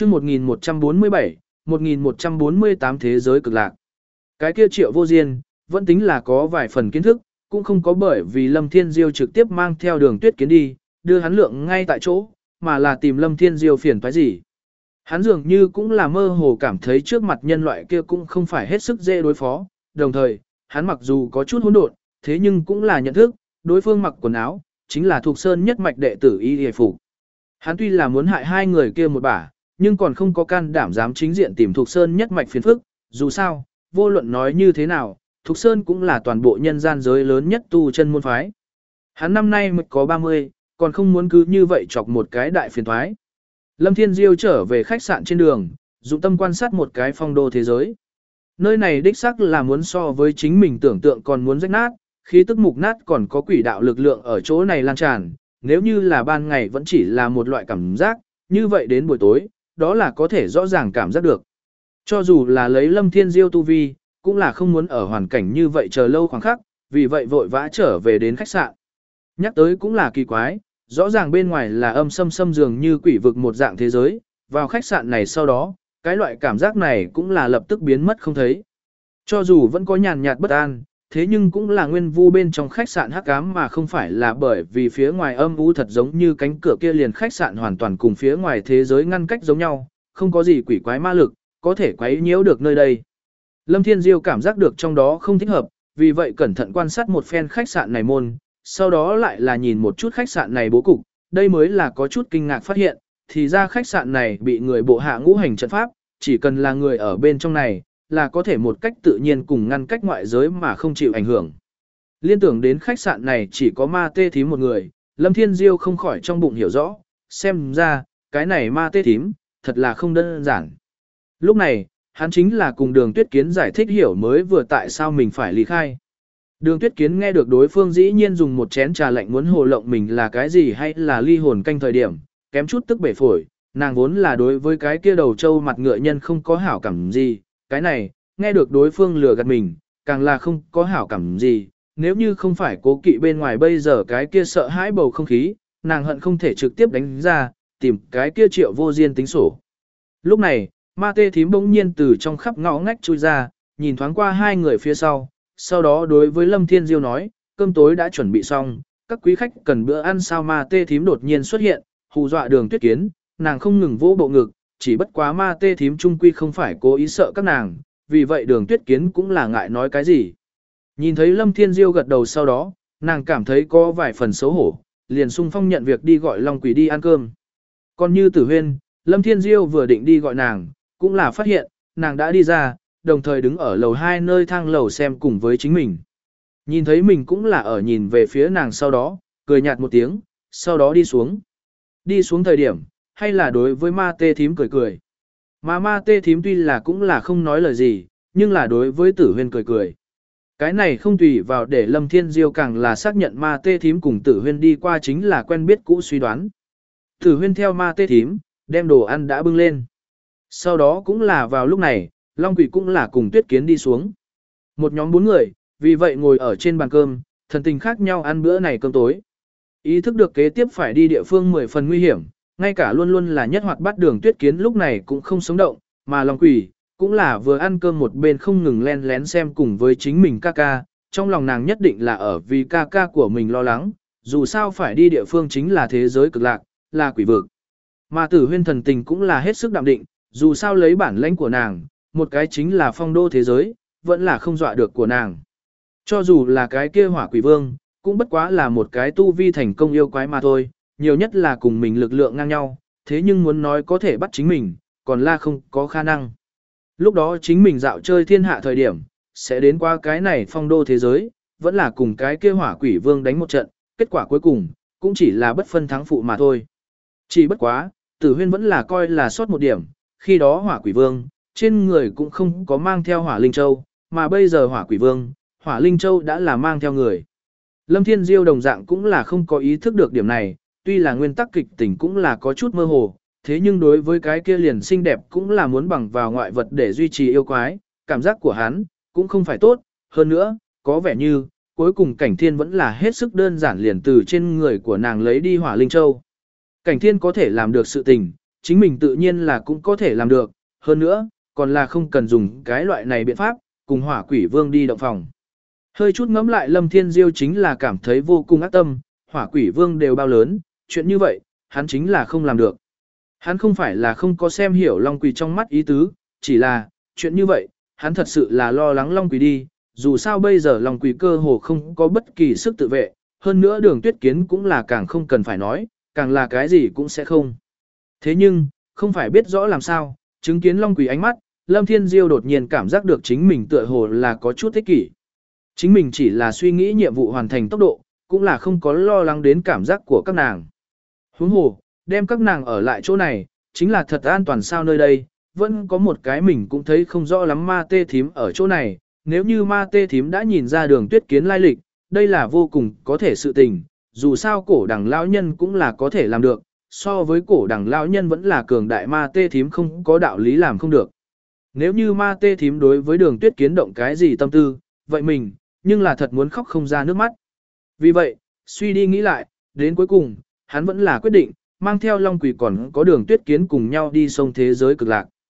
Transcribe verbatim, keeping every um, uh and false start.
chương một nghìn một trăm bốn mươi bảy, một nghìn một trăm bốn mươi tám thế giới cực lạc. Cái kia Triệu Vô Diên, vẫn tính là có vài phần kiến thức, cũng không có bởi vì Lâm Thiên Diêu trực tiếp mang theo Đường Tuyết Kiến đi, đưa hắn lượng ngay tại chỗ, mà là tìm Lâm Thiên Diêu phiền toái gì. Hắn dường như cũng là mơ hồ cảm thấy trước mặt nhân loại kia cũng không phải hết sức dễ đối phó, đồng thời, hắn mặc dù có chút hỗn độn, thế nhưng cũng là nhận thức, đối phương mặc quần áo, chính là thuộc sơn nhất mạch đệ tử Y Y Phục. Hắn tuy là muốn hại hai người kia một bả, nhưng còn không có can đảm dám chính diện tìm thuộc sơn nhất mạch phiền phức, dù sao, vô luận nói như thế nào, Thục Sơn cũng là toàn bộ nhân gian giới lớn nhất tu chân môn phái. Hắn năm nay mới có ba mươi, còn không muốn cứ như vậy chọc một cái đại phiền thoái. Lâm Thiên Diêu trở về khách sạn trên đường, dụng tâm quan sát một cái phong đô thế giới. Nơi này đích xác là muốn so với chính mình tưởng tượng còn muốn rách nát, khí tức mục nát còn có quỷ đạo lực lượng ở chỗ này lan tràn. Nếu như là ban ngày vẫn chỉ là một loại cảm giác, như vậy đến buổi tối, đó là có thể rõ ràng cảm giác được. Cho dù là lấy Lâm Thiên Diêu tu vi, cũng là không muốn ở hoàn cảnh như vậy chờ lâu khoảng khắc, vì vậy vội vã trở về đến khách sạn. Nhắc tới cũng là kỳ quái, rõ ràng bên ngoài là âm sâm sâm dường như quỷ vực một dạng thế giới, vào khách sạn này sau đó, cái loại cảm giác này cũng là lập tức biến mất không thấy. Cho dù vẫn có nhàn nhạt bất an, thế nhưng cũng là nguyên vu bên trong khách sạn hắc ám mà không phải là bởi vì phía ngoài âm u thật giống như cánh cửa kia liền khách sạn hoàn toàn cùng phía ngoài thế giới ngăn cách giống nhau, không có gì quỷ quái ma lực, có thể quấy nhiễu được nơi đây. Lâm Thiên Diêu cảm giác được trong đó không thích hợp, vì vậy cẩn thận quan sát một phen khách sạn này môn, sau đó lại là nhìn một chút khách sạn này bố cục, đây mới là có chút kinh ngạc phát hiện, thì ra khách sạn này bị người bộ hạ ngũ hành trận pháp, chỉ cần là người ở bên trong này, là có thể một cách tự nhiên cùng ngăn cách ngoại giới mà không chịu ảnh hưởng. Liên tưởng đến khách sạn này chỉ có ma tê thím một người, Lâm Thiên Diêu không khỏi trong bụng hiểu rõ, xem ra, cái này ma tê thím, thật là không đơn giản. Lúc này, hắn chính là cùng Đường Tuyết Kiến giải thích hiểu mới vừa tại sao mình phải ly khai. Đường Tuyết Kiến nghe được đối phương dĩ nhiên dùng một chén trà lạnh muốn hồ lộng mình là cái gì hay là ly hồn canh thời điểm, kém chút tức bể phổi, nàng vốn là đối với cái kia đầu trâu mặt ngựa nhân không có hảo cảm gì, cái này, nghe được đối phương lừa gạt mình, càng là không có hảo cảm gì, nếu như không phải cố kỵ bên ngoài bây giờ cái kia sợ hãi bầu không khí, nàng hận không thể trực tiếp đánh ra, tìm cái kia Triệu Vô Diên tính sổ. Lúc này, ma tê thím bỗng nhiên từ trong khắp ngõ ngách chui ra, nhìn thoáng qua hai người phía sau, sau đó đối với Lâm Thiên Diêu nói, cơm tối đã chuẩn bị xong, các quý khách cần bữa ăn sao. Ma tê thím đột nhiên xuất hiện, hù dọa Đường Tuyết Kiến, nàng không ngừng vỗ bộ ngực, chỉ bất quá ma tê thím trung quy không phải cố ý sợ các nàng, vì vậy Đường Tuyết Kiến cũng là ngại nói cái gì. Nhìn thấy Lâm Thiên Diêu gật đầu sau đó, nàng cảm thấy có vài phần xấu hổ, liền sung phong nhận việc đi gọi Long Quỷ đi ăn cơm. Còn như Tử Huyên, Lâm Thiên Diêu vừa định đi gọi nàng, cũng là phát hiện, nàng đã đi ra, đồng thời đứng ở lầu hai nơi thang lầu xem cùng với chính mình. Nhìn thấy mình cũng là ở nhìn về phía nàng sau đó, cười nhạt một tiếng, sau đó đi xuống. Đi xuống thời điểm, hay là đối với ma tê thím cười cười. Mà ma tê thím tuy là cũng là không nói lời gì, nhưng là đối với Tử Huyên cười cười. Cái này không tùy vào để Lâm Thiên Diêu càng là xác nhận ma tê thím cùng Tử Huyên đi qua chính là quen biết cũ suy đoán. Tử Huyên theo ma tê thím, đem đồ ăn đã bưng lên. Sau đó cũng là vào lúc này, Long Quỷ cũng là cùng Tuyết Kiến đi xuống. Một nhóm bốn người, vì vậy ngồi ở trên bàn cơm, thần tình khác nhau ăn bữa này cơm tối. Ý thức được kế tiếp phải đi địa phương mười phần nguy hiểm, ngay cả luôn luôn là nhất hoạt bát Đường Tuyết Kiến lúc này cũng không sống động, mà Long Quỷ cũng là vừa ăn cơm một bên không ngừng len lén xem cùng với chính mình ca ca, trong lòng nàng nhất định là ở vì ca ca của mình lo lắng, dù sao phải đi địa phương chính là thế giới cực lạc, là quỷ vực. Mà Tử Huyên thần tình cũng là hết sức đạm định, dù sao lấy bản lãnh của nàng, một cái chính là phong đô thế giới, vẫn là không dọa được của nàng. Cho dù là cái kia hỏa quỷ vương, cũng bất quá là một cái tu vi thành công yêu quái mà thôi, nhiều nhất là cùng mình lực lượng ngang nhau, thế nhưng muốn nói có thể bắt chính mình, còn là không có khả năng. Lúc đó chính mình dạo chơi thiên hạ thời điểm, sẽ đến qua cái này phong đô thế giới, vẫn là cùng cái kia hỏa quỷ vương đánh một trận, kết quả cuối cùng, cũng chỉ là bất phân thắng phụ mà thôi. Chỉ bất quá, Tử Huyên vẫn là coi là sót một điểm, khi đó hỏa quỷ vương, trên người cũng không có mang theo hỏa linh châu, mà bây giờ hỏa quỷ vương, hỏa linh châu đã là mang theo người. Lâm Thiên Diêu đồng dạng cũng là không có ý thức được điểm này, tuy là nguyên tắc kịch tình cũng là có chút mơ hồ, thế nhưng đối với cái kia liền xinh đẹp cũng là muốn bằng vào ngoại vật để duy trì yêu quái, cảm giác của hắn cũng không phải tốt, hơn nữa, có vẻ như, cuối cùng Cảnh Thiên vẫn là hết sức đơn giản liền từ trên người của nàng lấy đi hỏa linh châu. Cảnh Thiên có thể làm được sự tình, chính mình tự nhiên là cũng có thể làm được, hơn nữa, còn là không cần dùng cái loại này biện pháp, cùng hỏa quỷ vương đi động phòng. Hơi chút ngẫm lại Lâm Thiên Diêu chính là cảm thấy vô cùng ác tâm, hỏa quỷ vương đều bao lớn, chuyện như vậy, hắn chính là không làm được. Hắn không phải là không có xem hiểu Long Quỳ trong mắt ý tứ, chỉ là, chuyện như vậy, hắn thật sự là lo lắng Long Quỳ đi, dù sao bây giờ Long Quỳ cơ hồ không có bất kỳ sức tự vệ, hơn nữa Đường Tuyết Kiến cũng là càng không cần phải nói, càng là cái gì cũng sẽ không. Thế nhưng, không phải biết rõ làm sao, chứng kiến Long Quỳ ánh mắt, Lâm Thiên Diêu đột nhiên cảm giác được chính mình tựa hồ là có chút thích kỷ. Chính mình chỉ là suy nghĩ nhiệm vụ hoàn thành tốc độ, cũng là không có lo lắng đến cảm giác của các nàng. Huống hồ, đem các nàng ở lại chỗ này, chính là thật an toàn sao nơi đây, vẫn có một cái mình cũng thấy không rõ lắm ma tê thím ở chỗ này, nếu như ma tê thím đã nhìn ra Đường Tuyết Kiến lai lịch, đây là vô cùng có thể sự tình, dù sao cổ đằng lão nhân cũng là có thể làm được, so với cổ đằng lão nhân vẫn là cường đại ma tê thím không có đạo lý làm không được. Nếu như ma tê thím đối với Đường Tuyết Kiến động cái gì tâm tư, vậy mình, nhưng là thật muốn khóc không ra nước mắt. Vì vậy, suy đi nghĩ lại, đến cuối cùng, hắn vẫn là quyết định, mang theo Long Quỳ còn có Đường Tuyết Kiến cùng nhau đi sông thế giới cực lạc.